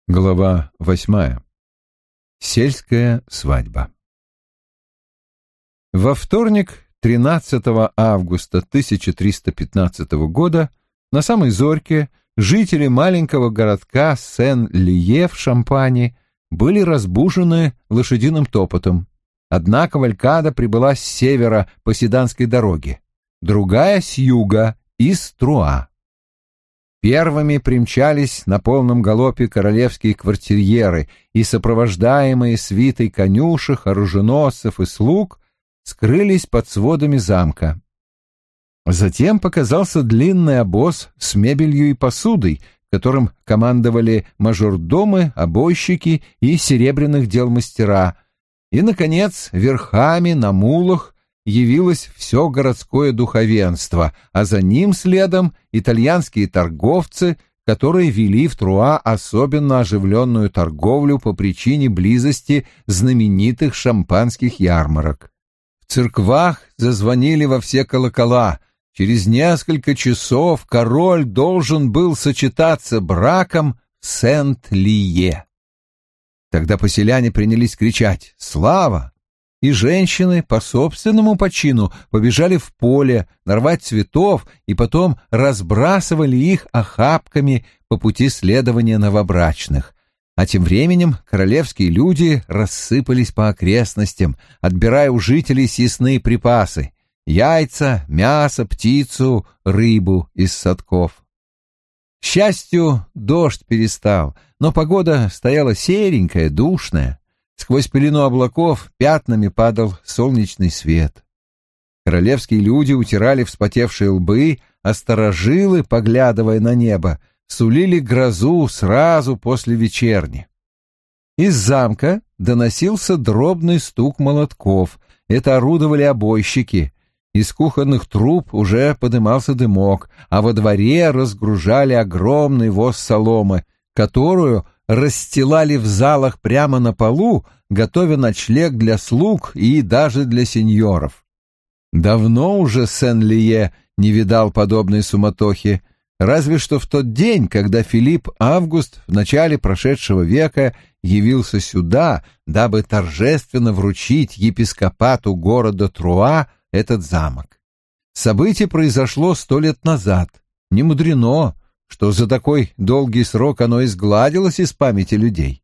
Глава 8. Сельская свадьба. Во вторник, 13 августа 1315 года, на самой зорьке жители маленького городка Сен-Лие в Шампани были разбужены лошадиным топотом. Одна кавалькада прибыла с севера по Седанской дороге, другая — с юга, из Труа. Первыми примчались на полном галопе королевские квартирьеры и, сопровождаемые свитой конюшек, оруженосцев и слуг, скрылись под сводами замка. Затем показался длинный обоз с мебелью и посудой, которым командовали мажордомы, обойщики и серебряных дел мастера, и, наконец, верхами на мулах явилось все городское духовенство, а за ним следом итальянские торговцы, которые вели в Труа особенно оживленную торговлю по причине близости знаменитых шампанских ярмарок. В церквах зазвонили во все колокола. Через несколько часов король должен был сочетаться браком в Сент-Лие. Тогда поселяне принялись кричать «Слава!», и женщины по собственному почину побежали в поле нарвать цветов и потом разбрасывали их охапками по пути следования новобрачных. А тем временем королевские люди рассыпались по окрестностям, отбирая у жителей съестные припасы — яйца, мясо, птицу, рыбу из садков. К счастью, дождь перестал, но погода стояла серенькая, душная. Сквозь пелену облаков пятнами падал солнечный свет. Королевские люди утирали вспотевшие лбы, а старожилы, поглядывая на небо, сулили грозу сразу после вечерни. Из замка доносился дробный стук молотков. Это орудовали обойщики. Из кухонных труб уже подымался дымок, а во дворе разгружали огромный воз соломы, которую расстилали в залах прямо на полу, готовя ночлег для слуг и даже для сеньоров. Давно уже Сен-Лие не видал подобной суматохи, разве что в тот день, когда Филипп Август в начале прошедшего века явился сюда, дабы торжественно вручить епископату города Труа этот замок. Событие произошло 100 лет назад. Не мудрено, что за такой долгий срок оно изгладилось из памяти людей.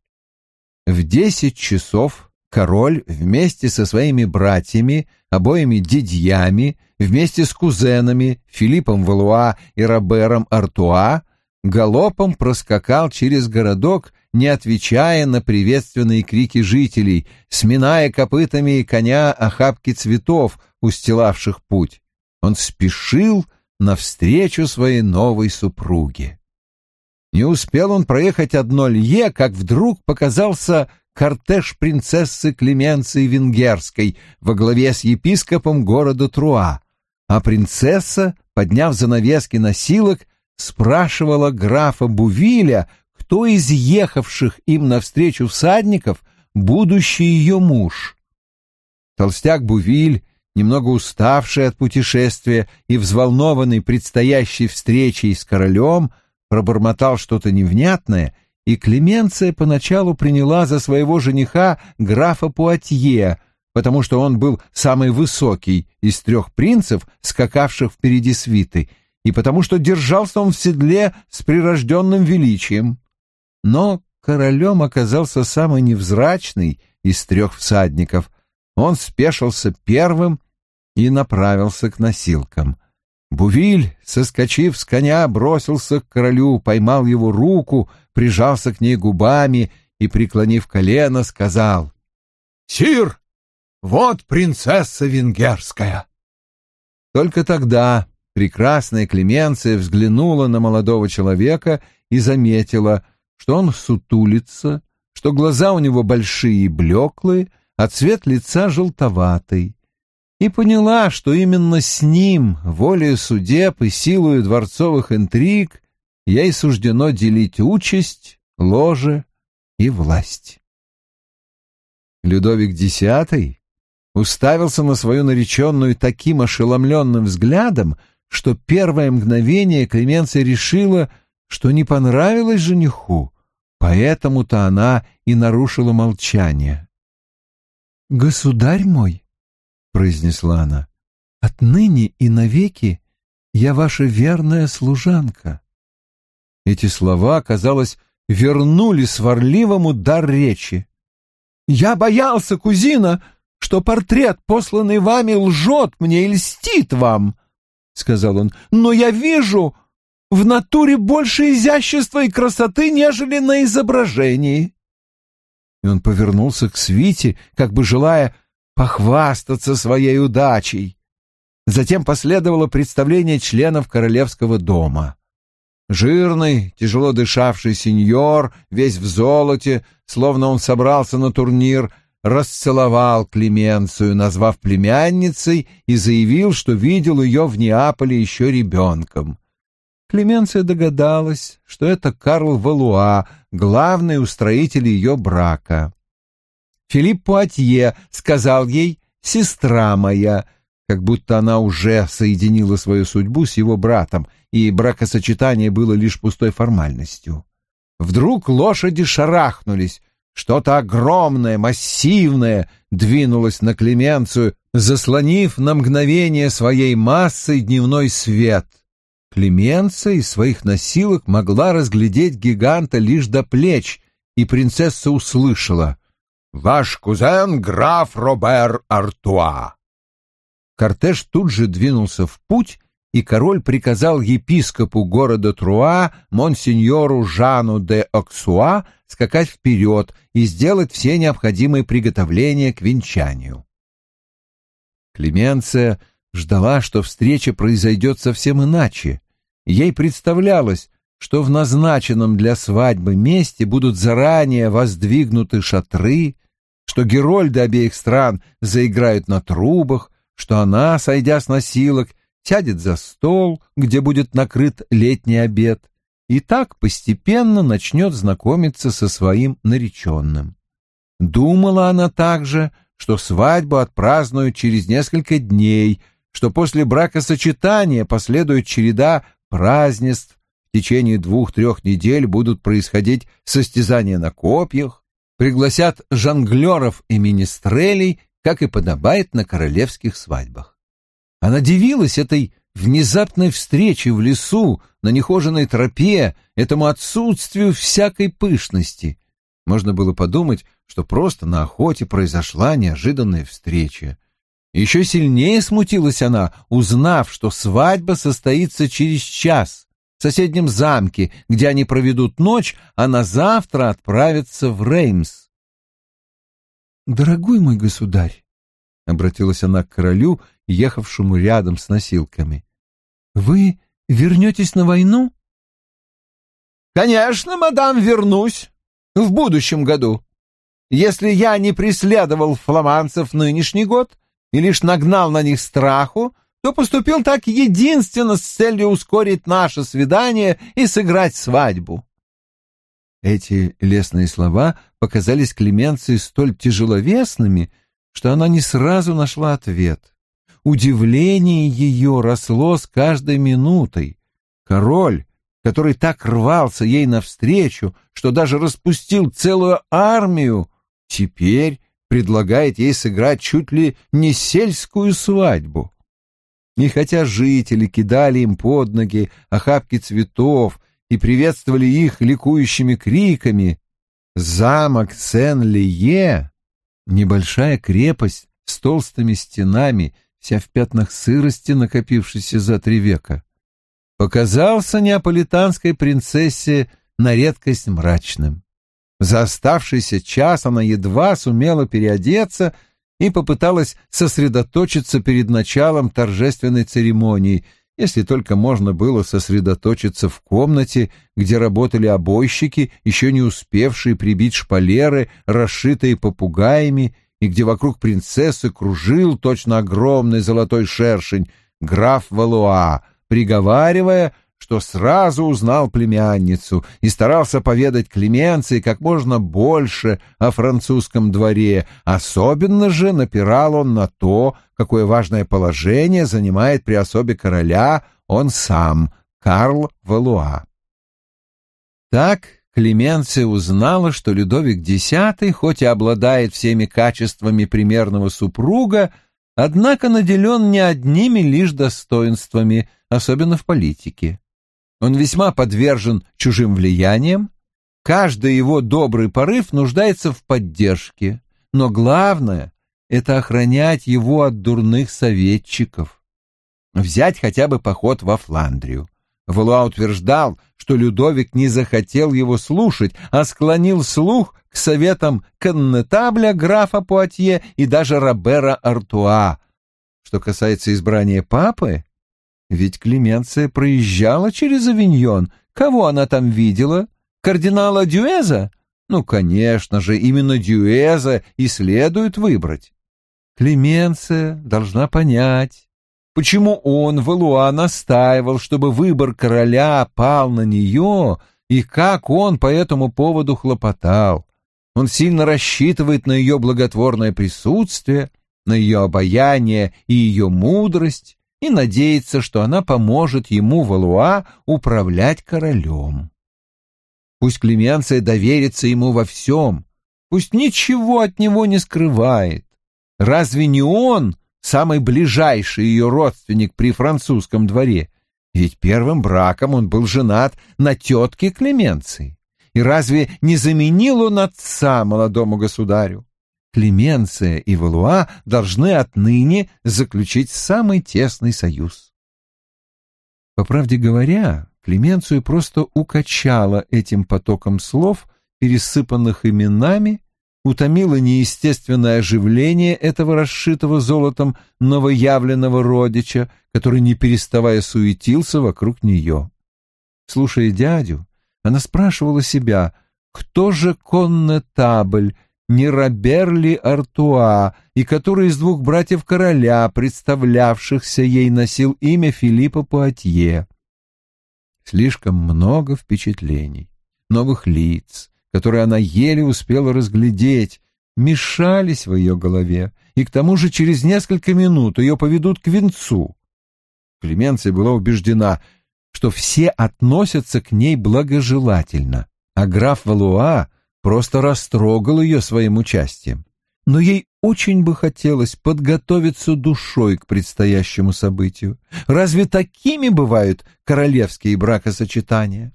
В 10 часов король вместе со своими братьями, обоими дядьями, вместе с кузенами Филиппом Валуа и Робером Артуа галопом проскакал через городок, не отвечая на приветственные крики жителей, сминая копытами коня охапки цветов, устилавших путь. Он спешил навстречу своей новой супруге. Не успел он проехать одно лье, как вдруг показался кортеж принцессы Клеменции Венгерской во главе с епископом города Труа, а принцесса, подняв занавески носилок, спрашивала графа Бувиля, кто из ехавших им навстречу всадников будущий ее муж. Толстяк Бувиль, немного уставший от путешествия и взволнованный предстоящей встречей с королем, пробормотал что-то невнятное, и Клеменция поначалу приняла за своего жениха графа Пуатье, потому что он был самый высокий из 3 принцев, скакавших впереди свиты, и потому что держался он в седле с прирожденным величием. Но королем оказался самый невзрачный из 3 всадников. Он спешился первым и направился к носилкам. Бувиль, соскочив с коня, бросился к королю, поймал его руку, прижался к ней губами и, преклонив колено, сказал: «Сир, вот принцесса венгерская!» Только тогда прекрасная Клеменция взглянула на молодого человека и заметила, что он сутулится, что глаза у него большие и блеклые, а цвет лица желтоватый, и поняла, что именно с ним, волею судеб и силою дворцовых интриг, ей суждено делить участь, ложе и власть. Людовик X уставился на свою нареченную таким ошеломленным взглядом, что первое мгновение Клеменция решила, что не понравилось жениху, Поэтому-то она и нарушила молчание. «Государь мой», — произнесла она, — «отныне и навеки я ваша верная служанка». Эти слова, казалось, вернули сварливому дар речи. «Я боялся, кузина, что портрет, посланный вами, лжет мне и льстит вам», — сказал он, — «но я вижу в натуре больше изящества и красоты, нежели на изображении». И он повернулся к свите, как бы желая похвастаться своей удачей. Затем последовало представление членов королевского дома. Жирный, тяжело дышавший сеньор, весь в золоте, словно он собрался на турнир, расцеловал Клеменцию, назвав племянницей, и заявил, что видел ее в Неаполе еще ребенком. Клеменция догадалась, что это Карл Валуа, главный устроитель ее брака. Филипп Пуатье сказал ей «сестра моя», как будто она уже соединила свою судьбу с его братом, и бракосочетание было лишь пустой формальностью. Вдруг лошади шарахнулись, что-то огромное, массивное двинулось на Клеменцию, заслонив на мгновение своей массой дневной свет. Клеменция из своих носилок могла разглядеть гиганта лишь до плеч, и принцесса услышала: «Ваш кузен граф Робер Артуа». Кортеж тут же двинулся в путь, и король приказал епископу города Труа, монсеньору Жану де Оксуа, скакать вперед и сделать все необходимые приготовления к венчанию. Клеменция ждала, что встреча произойдет совсем иначе. Ей представлялось, что в назначенном для свадьбы месте будут заранее воздвигнуты шатры, что герольды обеих стран заиграют на трубах, что она, сойдя с носилок, сядет за стол, где будет накрыт летний обед, и так постепенно начнет знакомиться со своим нареченным. Думала она также, что свадьбу отпразднуют через несколько дней, что после бракосочетания последует череда празднеств, в течение 2-3 недель будут происходить состязания на копьях, пригласят жонглеров и министрелей, как и подобает на королевских свадьбах. Она дивилась этой внезапной встрече в лесу, на нехоженной тропе, этому отсутствию всякой пышности. Можно было подумать, что просто на охоте произошла неожиданная встреча. Еще сильнее смутилась она, узнав, что свадьба состоится через час в соседнем замке, где они проведут ночь, а на завтра отправятся в Реймс. «Дорогой мой государь», — обратилась она к королю, ехавшему рядом с носилками, — «вы вернетесь на войну?» «Конечно, мадам, вернусь в будущем году. Если я не преследовал фламандцев нынешний год и лишь нагнал на них страху, то поступил так единственно с целью ускорить наше свидание и сыграть свадьбу». Эти лестные слова показались Клеменции столь тяжеловесными, что она не сразу нашла ответ. Удивление ее росло с каждой минутой. Король, который так рвался ей навстречу, что даже распустил целую армию, теперь предлагает ей сыграть чуть ли не сельскую свадьбу. И хотя жители кидали им под ноги охапки цветов и приветствовали их ликующими криками, замок Сен-Лие, небольшая крепость с толстыми стенами, вся в пятнах сырости, накопившейся за 3 века, показался неаполитанской принцессе на редкость мрачным. За оставшийся час она едва сумела переодеться и попыталась сосредоточиться перед началом торжественной церемонии, если только можно было сосредоточиться в комнате, где работали обойщики, еще не успевшие прибить шпалеры, расшитые попугаями, и где вокруг принцессы кружил точно огромный золотой шершень граф Валуа, приговаривая, что сразу узнал племянницу и старался поведать Клеменции как можно больше о французском дворе. Особенно же напирал он на то, какое важное положение занимает при особе короля он сам, Карл Валуа. Так Клеменция узнала, что Людовик X, хоть и обладает всеми качествами примерного супруга, однако наделен не одними лишь достоинствами, особенно в политике. Он весьма подвержен чужим влияниям, каждый его добрый порыв нуждается в поддержке, но главное — это охранять его от дурных советчиков. Взять хотя бы поход во Фландрию. Валуа утверждал, что Людовик не захотел его слушать, а склонил слух к советам коннетабля графа Пуатье и даже Робера Артуа. Что касается избрания папы, ведь Клеменция проезжала через Авиньон. Кого она там видела? Кардинала Дюэза? Ну, конечно же, именно Дюэза и следует выбрать. Клеменция должна понять, почему он, Валуа, настаивал, чтобы выбор короля пал на нее, и как он по этому поводу хлопотал. Он сильно рассчитывает на ее благотворное присутствие, на ее обаяние и ее мудрость, и надеется, что она поможет ему, Валуа, управлять королем. Пусть Клеменция доверится ему во всем, пусть ничего от него не скрывает. Разве не он самый ближайший ее родственник при французском дворе? Ведь первым браком он был женат на тетке Клеменции. И разве не заменил он отца молодому государю? Клеменция и Валуа должны отныне заключить самый тесный союз. По правде говоря, Клеменцию просто укачало этим потоком слов, пересыпанных именами, утомило неестественное оживление этого расшитого золотом новоявленного родича, который, не переставая, суетился вокруг нее. Слушая дядю, она спрашивала себя, кто же коннетабль, не Робер ли Артуа, и который из двух братьев короля, представлявшихся ей, носил имя Филиппа Пуатье. Слишком много впечатлений, новых лиц, которые она еле успела разглядеть, мешались в ее голове, и к тому же через несколько минут ее поведут к венцу. Клеменция была убеждена, что все относятся к ней благожелательно, а граф Валуа просто растрогал ее своим участием. Но ей очень бы хотелось подготовиться душой к предстоящему событию. Разве такими бывают королевские бракосочетания?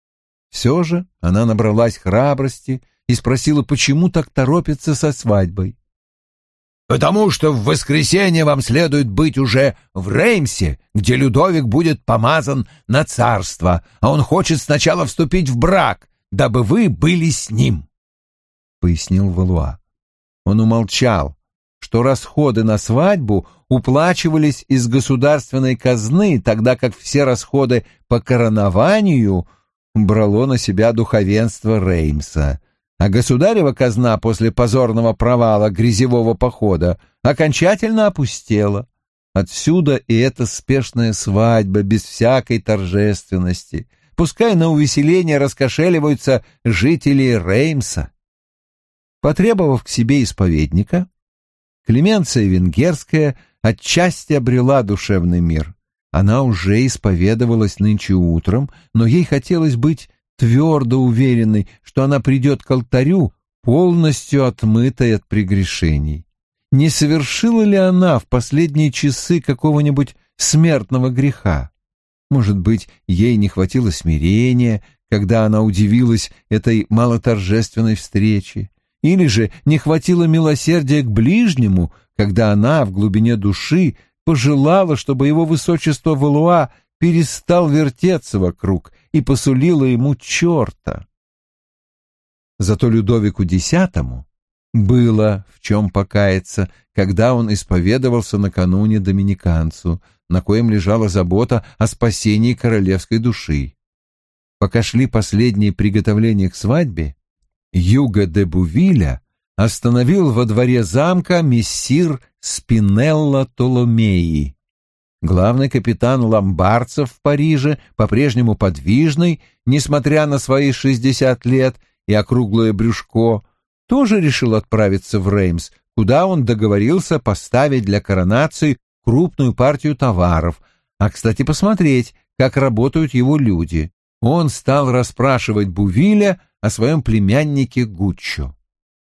Все же она набралась храбрости и спросила, почему так торопится со свадьбой. «Потому что в воскресенье вам следует быть уже в Реймсе, где Людовик будет помазан на царство, а он хочет сначала вступить в брак, дабы вы были с ним», — пояснил Валуа. Он умолчал, что расходы на свадьбу уплачивались из государственной казны, тогда как все расходы по коронованию брало на себя духовенство Реймса, а государева казна после позорного провала грязевого похода окончательно опустела. Отсюда и эта спешная свадьба без всякой торжественности. Пускай на увеселение раскошеливаются жители Реймса. Потребовав к себе исповедника, Клеменция Венгерская отчасти обрела душевный мир. Она уже исповедовалась нынче утром, но ей хотелось быть твердо уверенной, что она придет к алтарю, полностью отмытой от прегрешений. Не совершила ли она в последние часы какого-нибудь смертного греха? Может быть, ей не хватило смирения, когда она удивилась этой малоторжественной встрече? Или же не хватило милосердия к ближнему, когда она в глубине души пожелала, чтобы его высочество Валуа перестал вертеться вокруг и посулила ему черта? Зато Людовику X было в чем покаяться, когда он исповедовался накануне доминиканцу, на коем лежала забота о спасении королевской души. Пока шли последние приготовления к свадьбе, Юго де Бувиля остановил во дворе замка мессир Спинелло Толомеи. Главный капитан ломбардцев в Париже, по-прежнему подвижный, несмотря на свои 60 лет и округлое брюшко, тоже решил отправиться в Реймс, куда он договорился поставить для коронации крупную партию товаров, а, кстати, посмотреть, как работают его люди. Он стал расспрашивать Бувиля о своем племяннике Гуччо.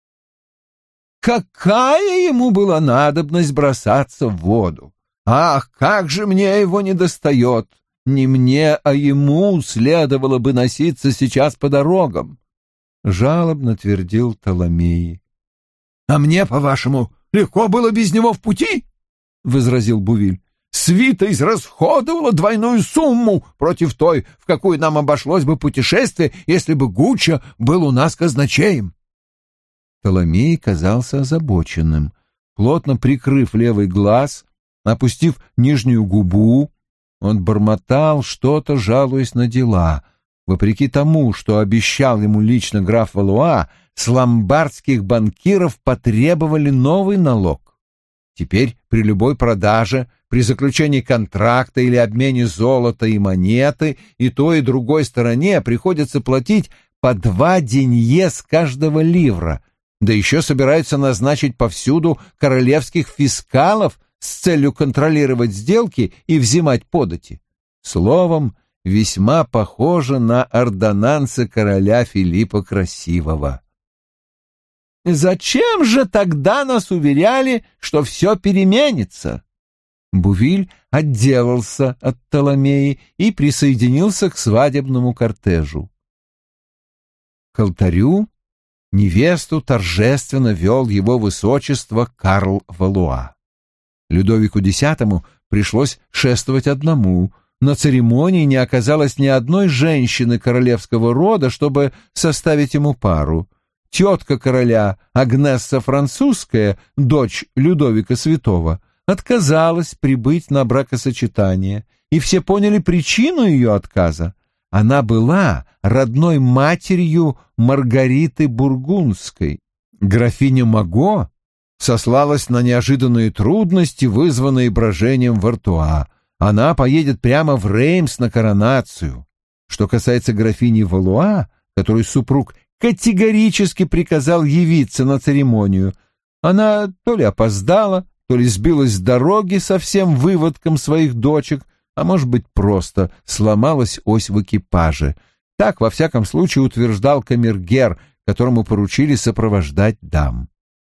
Какая ему была надобность бросаться в воду? Ах, как же мне его недостает! Не мне, а ему следовало бы носиться сейчас по дорогам, — жалобно твердил Толомей. — А мне, по-вашему, легко было без него в пути? — возразил Бувиль. — Свита израсходовала двойную сумму против той, в какую нам обошлось бы путешествие, если бы Гуччо был у нас казначеем. Толомей казался озабоченным. Плотно прикрыв левый глаз, опустив нижнюю губу, он бормотал что-то, жалуясь на дела. Вопреки тому, что обещал ему лично граф Валуа, с ломбардских банкиров потребовали новый налог. Теперь при любой продаже, при заключении контракта или обмене золота и монеты и той, и другой стороне приходится платить по 2 денье с каждого ливра, да еще собираются назначить повсюду королевских фискалов с целью контролировать сделки и взимать подати. Словом, весьма похоже на ордонансы короля Филиппа Красивого. «Зачем же тогда нас уверяли, что все переменится?» Бувиль отделался от Толомеи и присоединился к свадебному кортежу. К алтарю невесту торжественно вел его высочество Карл Валуа. Людовику X пришлось шествовать одному. На церемонии не оказалось ни одной женщины королевского рода, чтобы составить ему пару. Тетка короля, Агнесса Французская, дочь Людовика Святого, отказалась прибыть на бракосочетание, и все поняли причину ее отказа. Она была родной матерью Маргариты Бургундской. Графиня Маго сослалась на неожиданные трудности, вызванные брожением в Артуа. Она поедет прямо в Реймс на коронацию. Что касается графини Валуа, которой супруг категорически приказал явиться на церемонию, она то ли опоздала, то ли сбилась с дороги со всем выводком своих дочек, а может быть, просто сломалась ось в экипаже. Так, во всяком случае, утверждал камергер, которому поручили сопровождать дам.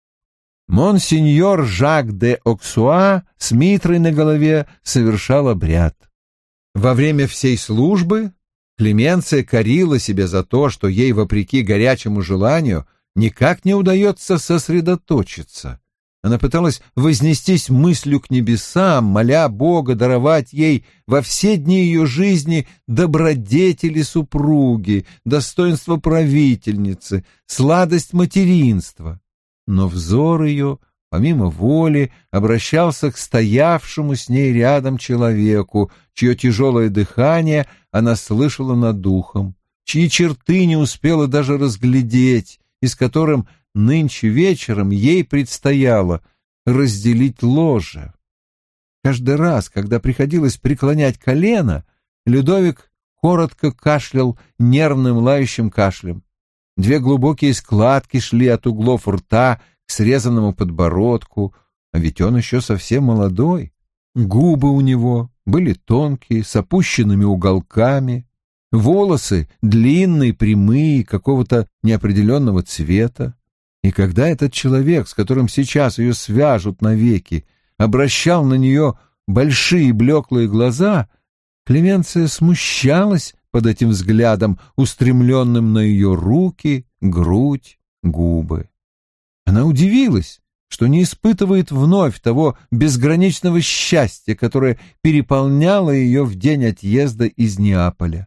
Монсеньор Жак де Оксуа с митрой на голове совершал обряд. Во время всей службы Клеменция корила себя за то, что ей, вопреки горячему желанию, никак не удается сосредоточиться. Она пыталась вознестись мыслью к небесам, моля Бога даровать ей во все дни ее жизни добродетели супруги, достоинство правительницы, сладость материнства. Но взор ее, помимо воли, обращался к стоявшему с ней рядом человеку, чье тяжелое дыхание она слышала над духом, чьи черты не успела даже разглядеть, и с которым нынче вечером ей предстояло разделить ложе. Каждый раз, когда приходилось преклонять колено, Людовик коротко кашлял нервным лающим кашлем. 2 глубокие складки шли от углов рта к срезанному подбородку, а ведь он еще совсем молодой. Губы у него были тонкие, с опущенными уголками, волосы длинные, прямые, какого-то неопределенного цвета. И когда этот человек, с которым сейчас ее свяжут навеки, обращал на нее большие блеклые глаза, Клеменция смущалась под этим взглядом, устремленным на ее руки, грудь, губы. Она удивилась, что не испытывает вновь того безграничного счастья, которое переполняло ее в день отъезда из Неаполя.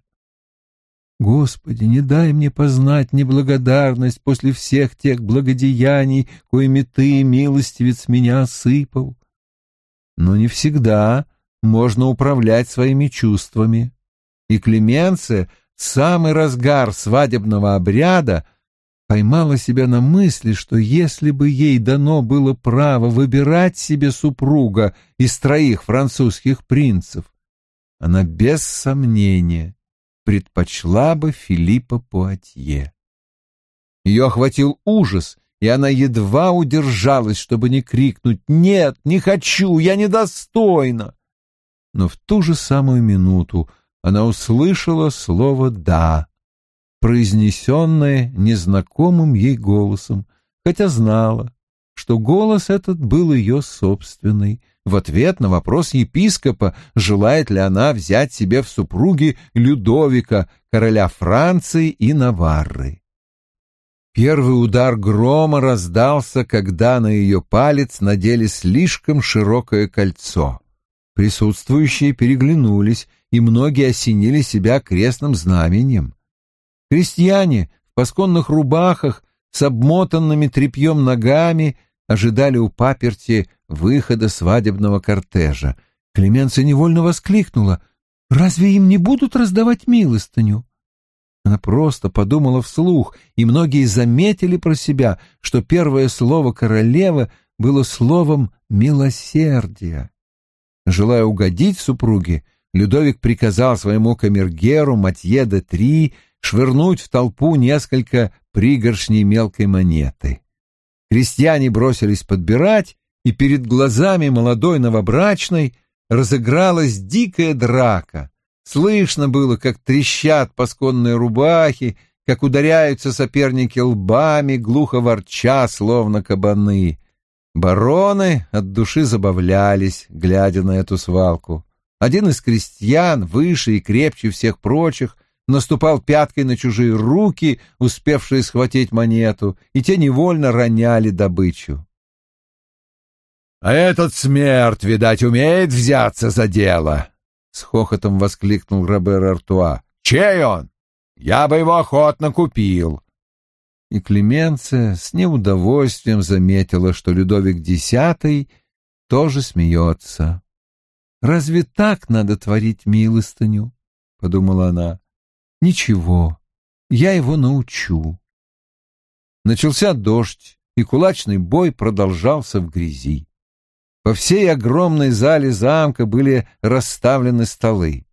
Господи, не дай мне познать неблагодарность после всех тех благодеяний, коими Ты, милостивец, меня осыпал. Но не всегда можно управлять своими чувствами. И Клеменция в самый разгар свадебного обряда поймала себя на мысли, что если бы ей дано было право выбирать себе супруга из 3 французских принцев, она без сомнения предпочла бы Филиппа Пуатье. Ее охватил ужас, и она едва удержалась, чтобы не крикнуть «Нет, не хочу, я недостойна!». Но в ту же самую минуту она услышала слово «да». произнесенное незнакомым ей голосом, хотя знала, что голос этот был ее собственный, в ответ на вопрос епископа, желает ли она взять себе в супруги Людовика, короля Франции и Наварры. Первый удар грома раздался, когда на ее палец надели слишком широкое кольцо. Присутствующие переглянулись, и многие осенили себя крестным знаменем. Крестьяне в пасконных рубахах с обмотанными тряпьем ногами ожидали у паперти выхода свадебного кортежа. Клеменция невольно воскликнула: «Разве им не будут раздавать милостыню?» Она просто подумала вслух, и многие заметили про себя, что первое слово королевы было словом «милосердие». Желая угодить супруге, Людовик приказал своему камергеру Матье де Три швырнуть в толпу несколько пригоршней мелкой монеты. Крестьяне бросились подбирать, и перед глазами молодой новобрачной разыгралась дикая драка. Слышно было, как трещат пасконные рубахи, как ударяются соперники лбами, глухо ворча, словно кабаны. Бароны от души забавлялись, глядя на эту свалку. Один из крестьян, выше и крепче всех прочих, наступал пяткой на чужие руки, успевшие схватить монету, и те невольно роняли добычу. «А этот смерть, видать, умеет взяться за дело!» — с хохотом воскликнул Робер Артуа. «Чей он? Я бы его охотно купил!» И Клеменция с неудовольствием заметила, что Людовик X тоже смеется. «Разве так надо творить милостыню?» — подумала она. «Ничего, я его научу». Начался дождь, и кулачный бой продолжался в грязи. По всей огромной зале замка были расставлены столы.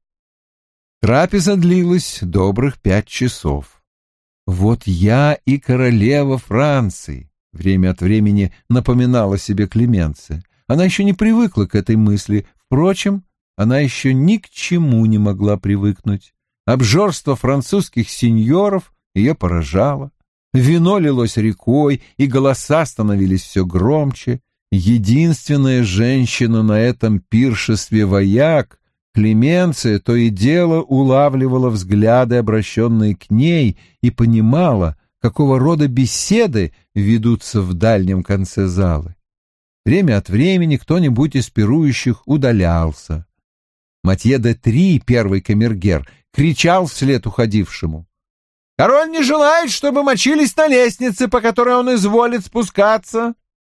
Трапеза длилась добрых 5 часов. «Вот я и королева Франции», — время от времени напоминала себе Клеменция. Она еще не привыкла к этой мысли. Впрочем, она еще ни к чему не могла привыкнуть. Обжорство французских сеньоров ее поражало. Вино лилось рекой, и голоса становились все громче. Единственная женщина на этом пиршестве вояк, Клеменция, то и дело улавливала взгляды, обращенные к ней, и понимала, какого рода беседы ведутся в дальнем конце залы. Время от времени кто-нибудь из пирующих удалялся. Матье де Три, первый камергер, кричал вслед уходившему: «Король не желает, чтобы мочились на лестнице, по которой он изволит спускаться».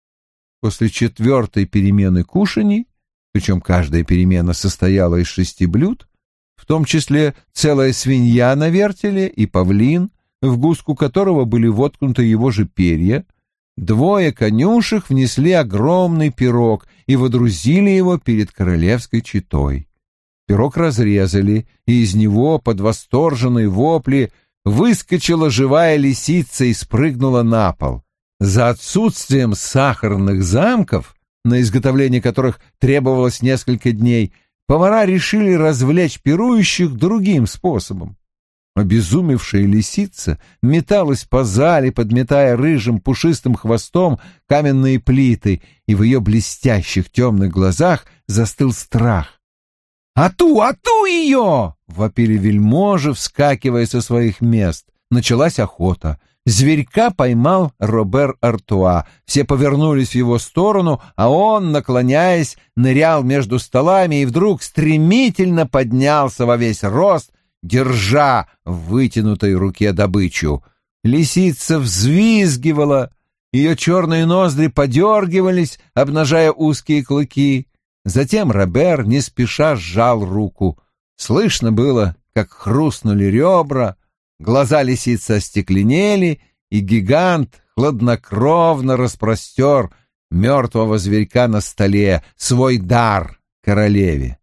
После 4-й перемены кушаний, причем каждая перемена состояла из 6 блюд, в том числе целая свинья на вертеле и павлин, в гуску которого были воткнуты его же перья, 2 конюшек внесли огромный пирог и водрузили его перед королевской четой. Пирог разрезали, и из него под восторженные вопли выскочила живая лисица и спрыгнула на пол. За отсутствием сахарных замков, на изготовление которых требовалось несколько дней, повара решили развлечь пирующих другим способом. Обезумевшая лисица металась по зале, подметая рыжим пушистым хвостом каменные плиты, и в ее блестящих темных глазах застыл страх. «Ату, ату ее!» — вопили вельможи, вскакивая со своих мест. Началась охота. Зверька поймал Робер Артуа. Все повернулись в его сторону, а он, наклоняясь, нырял между столами и вдруг стремительно поднялся во весь рост, держа в вытянутой руке добычу. Лисица взвизгивала, ее черные ноздри подергивались, обнажая узкие клыки. Затем Робер не спеша сжал руку. Слышно было, как хрустнули ребра, глаза лисицы остекленели, и гигант хладнокровно распростер мертвого зверька на столе, свой дар королеве.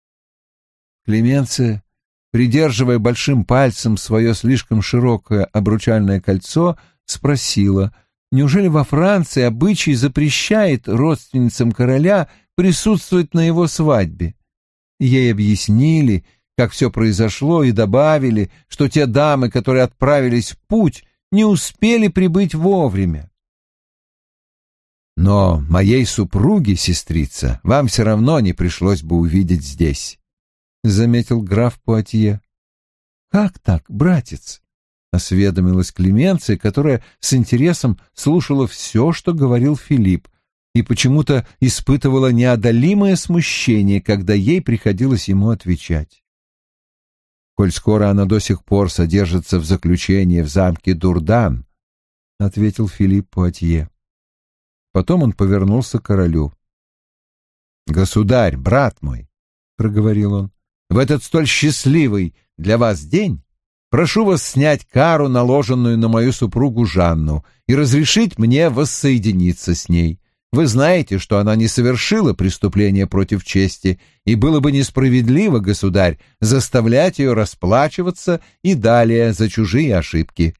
Клеменция, придерживая большим пальцем свое слишком широкое обручальное кольцо, спросила, неужели во Франции обычай запрещает родственницам короля присутствовать на его свадьбе? Ей объяснили, как все произошло, и добавили, что те дамы, которые отправились в путь, не успели прибыть вовремя. Но моей супруге, сестрица, вам все равно не пришлось бы увидеть здесь, — заметил граф Пуатье. — Как так, братец? — осведомилась Клеменция, которая с интересом слушала все, что говорил Филипп, и почему-то испытывала неодолимое смущение, когда ей приходилось ему отвечать. «Коль скоро она до сих пор содержится в заключении в замке Дурдан», — ответил Филипп Пуатье. Потом он повернулся к королю. «Государь, брат мой», — проговорил он, — «в этот столь счастливый для вас день прошу вас снять кару, наложенную на мою супругу Жанну, и разрешить мне воссоединиться с ней. Вы знаете, что она не совершила преступления против чести, и было бы несправедливо, государь, заставлять ее расплачиваться и далее за чужие ошибки».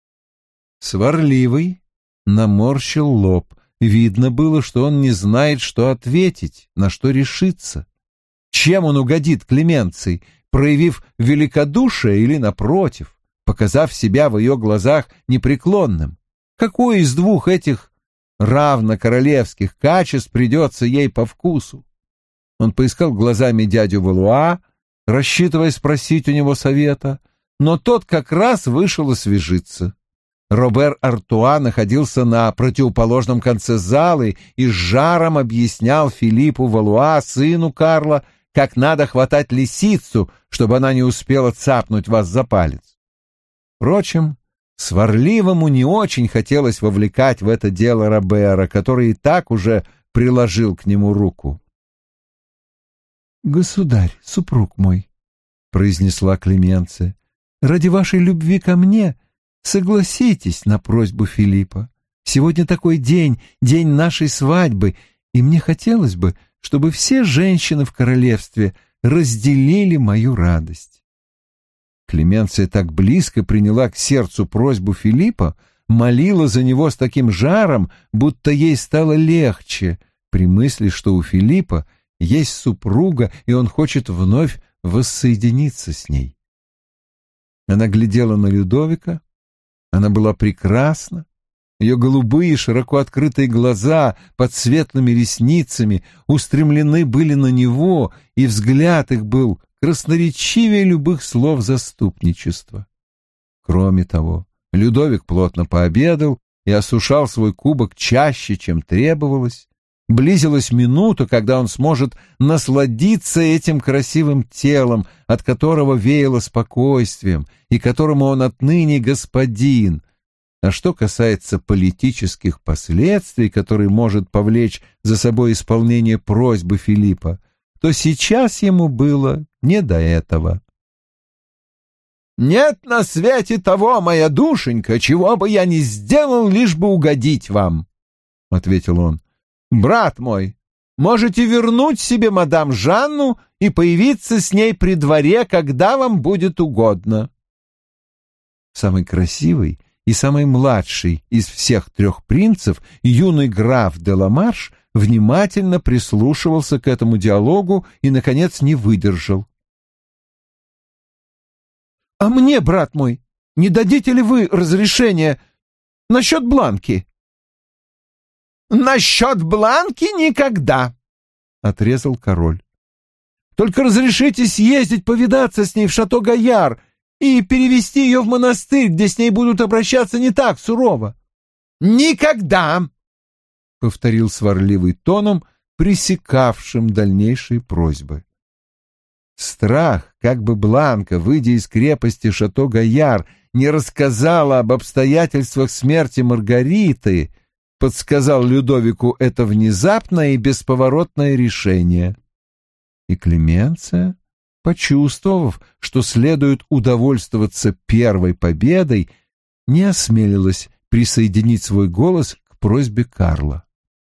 Сварливый наморщил лоб. Видно было, что он не знает, что ответить, на что решиться. Чем он угодит Клеменции, проявив великодушие или, напротив, показав себя в ее глазах непреклонным? Какой из двух этих равно королевских качеств придется ей по вкусу? Он поискал глазами дядю Валуа, рассчитывая спросить у него совета, но тот как раз вышел освежиться. Робер Артуа находился на противоположном конце залы и с жаром объяснял Филиппу Валуа, сыну Карла, как надо хватать лисицу, чтобы она не успела цапнуть вас за палец. Впрочем, сварливому не очень хотелось вовлекать в это дело Робера, который и так уже приложил к нему руку. «Государь, супруг мой», — произнесла Клеменция, — «ради вашей любви ко мне согласитесь на просьбу Филиппа. Сегодня такой день, день нашей свадьбы, и мне хотелось бы, чтобы все женщины в королевстве разделили мою радость». Клеменция так близко приняла к сердцу просьбу Филиппа, молила за него с таким жаром, будто ей стало легче при мысли, что у Филиппа есть супруга, и он хочет вновь воссоединиться с ней. Она глядела на Людовика. Она была прекрасна. Ее голубые, широко открытые глаза под светлыми ресницами устремлены были на него, и взгляд их был красноречивее любых слов заступничества. Кроме того, Людовик плотно пообедал и осушал свой кубок чаще, чем требовалось. Близилась минута, когда он сможет насладиться этим красивым телом, от которого веяло спокойствием, и которому он отныне господин. А что касается политических последствий, которые может повлечь за собой исполнение просьбы Филиппа, то сейчас ему было не до этого. «Нет на свете того, моя душенька, чего бы я ни сделал, лишь бы угодить вам», — ответил он. «Брат мой, можете вернуть себе мадам Жанну и появиться с ней при дворе, когда вам будет угодно». Самый красивый и самый младший из всех трех принцев, юный граф де ла Марш, внимательно прислушивался к этому диалогу и, наконец, не выдержал. «А мне, брат мой, не дадите ли вы разрешения насчет Бланки?» «Насчет Бланки никогда», — отрезал король. «Только разрешите съездить повидаться с ней в Шато-Гаяр и перевести ее в монастырь, где с ней будут обращаться не так сурово». «Никогда», — повторил сварливый тоном, пресекавшим дальнейшие просьбы. Страх, как бы Бланка, выйдя из крепости Шато-Гаяр, не рассказала об обстоятельствах смерти Маргариты, подсказал Людовику это внезапное и бесповоротное решение. И Клеменция, почувствовав, что следует удовольствоваться первой победой, не осмелилась присоединить свой голос к просьбе Карла.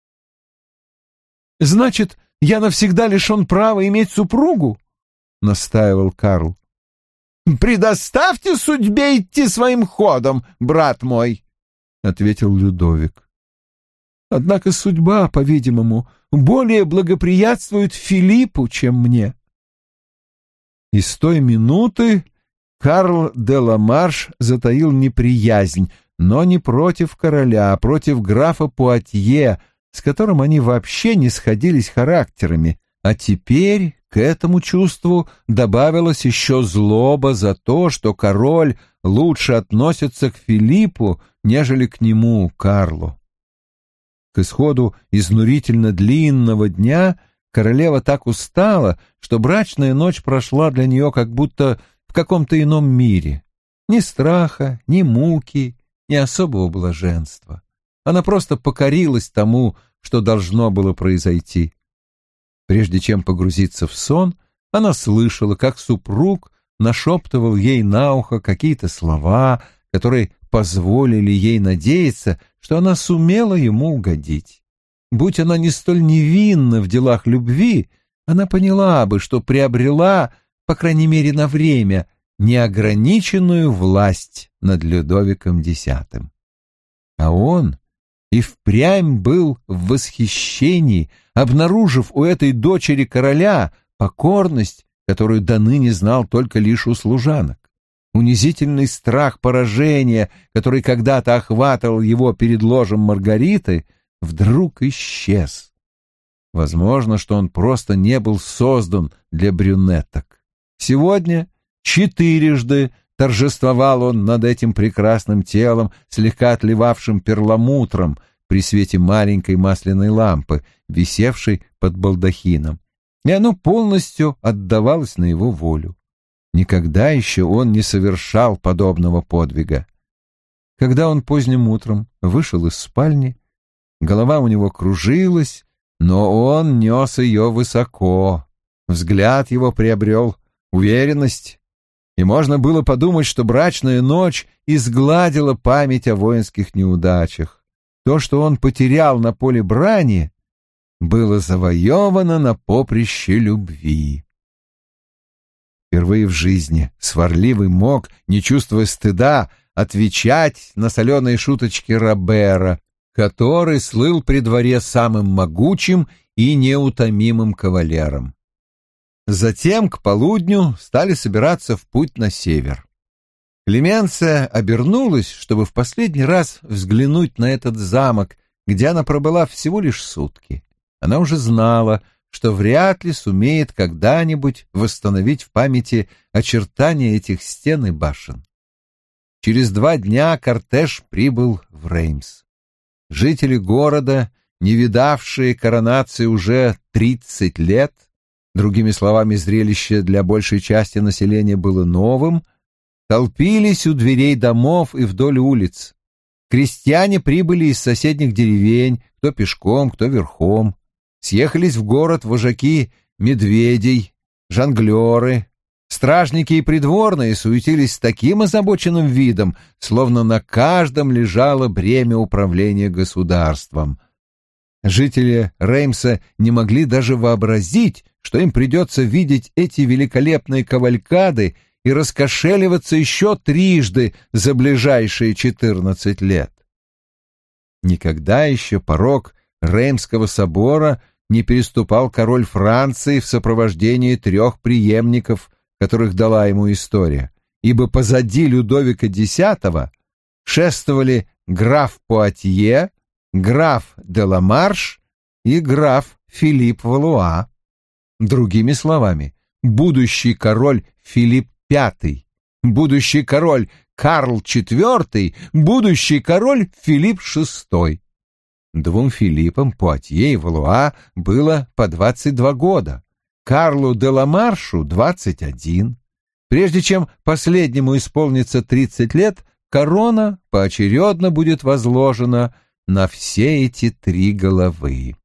«Значит, я навсегда лишен права иметь супругу?» — настаивал Карл. «Предоставьте судьбе идти своим ходом, брат мой», — ответил Людовик. «Однако судьба, по-видимому, более благоприятствует Филиппу, чем мне». И с той минуты Карл де ла Марш затаил неприязнь, но не против короля, а против графа Пуатье, с которым они вообще не сходились характерами, а теперь к этому чувству добавилась еще злоба за то, что король лучше относится к Филиппу, нежели к нему, Карлу. К исходу изнурительно длинного дня королева так устала, что брачная ночь прошла для нее как будто в каком-то ином мире. Ни страха, ни муки, ни особого блаженства. Она просто покорилась тому, что должно было произойти. Прежде чем погрузиться в сон, она слышала, как супруг нашептывал ей на ухо какие-то слова, которые позволили ей надеяться, что она сумела ему угодить. Будь она не столь невинна в делах любви, она поняла бы, что приобрела, по крайней мере на время, неограниченную власть над Людовиком X. А он и впрямь был в восхищении, обнаружив у этой дочери короля покорность, которую доныне знал только лишь у служанок. Унизительный страх поражения, который когда-то охватывал его перед ложем Маргариты, вдруг исчез. Возможно, что он просто не был создан для брюнеток. Сегодня четырежды торжествовал он над этим прекрасным телом, слегка отливавшим перламутром при свете маленькой масляной лампы, висевшей под балдахином, и оно полностью отдавалось на его волю. Никогда еще он не совершал подобного подвига. Когда он поздним утром вышел из спальни, голова у него кружилась, но он нес ее высоко. Взгляд его приобрел уверенность, и можно было подумать, что брачная ночь изгладила память о воинских неудачах. То, что он потерял на поле брани, было завоевано на поприще любви. Впервые в жизни сварливый мог, не чувствуя стыда, отвечать на соленые шуточки Робера, который слыл при дворе самым могучим и неутомимым кавалером. Затем к полудню стали собираться в путь на север. Клеменция обернулась, чтобы в последний раз взглянуть на этот замок, где она пробыла всего лишь сутки. Она уже знала, что вряд ли сумеет когда-нибудь восстановить в памяти очертания этих стен и башен. Через 2 дня кортеж прибыл в Реймс. Жители города, не видавшие коронации уже 30 лет, другими словами, зрелище для большей части населения было новым, толпились у дверей домов и вдоль улиц. Крестьяне прибыли из соседних деревень, кто пешком, кто верхом. Съехались в город вожаки медведей, жонглеры. Стражники и придворные суетились с таким озабоченным видом, словно на каждом лежало бремя управления государством. Жители Реймса не могли даже вообразить, что им придется видеть эти великолепные кавалькады и раскошеливаться еще трижды за ближайшие 14 лет. Никогда еще порог Реймского собора не переступал король Франции в сопровождении 3 преемников, которых дала ему история, ибо позади Людовика X шествовали граф Пуатье, граф де ла Марш и граф Филипп Валуа. Другими словами, будущий король Филипп V, будущий король Карл IV, будущий король Филипп VI. 2 Филиппам, Пуатье и Валуа, было по 22 года, Карлу де ла Маршу 21. Прежде чем последнему исполнится 30 лет, корона поочередно будет возложена на все эти 3 головы.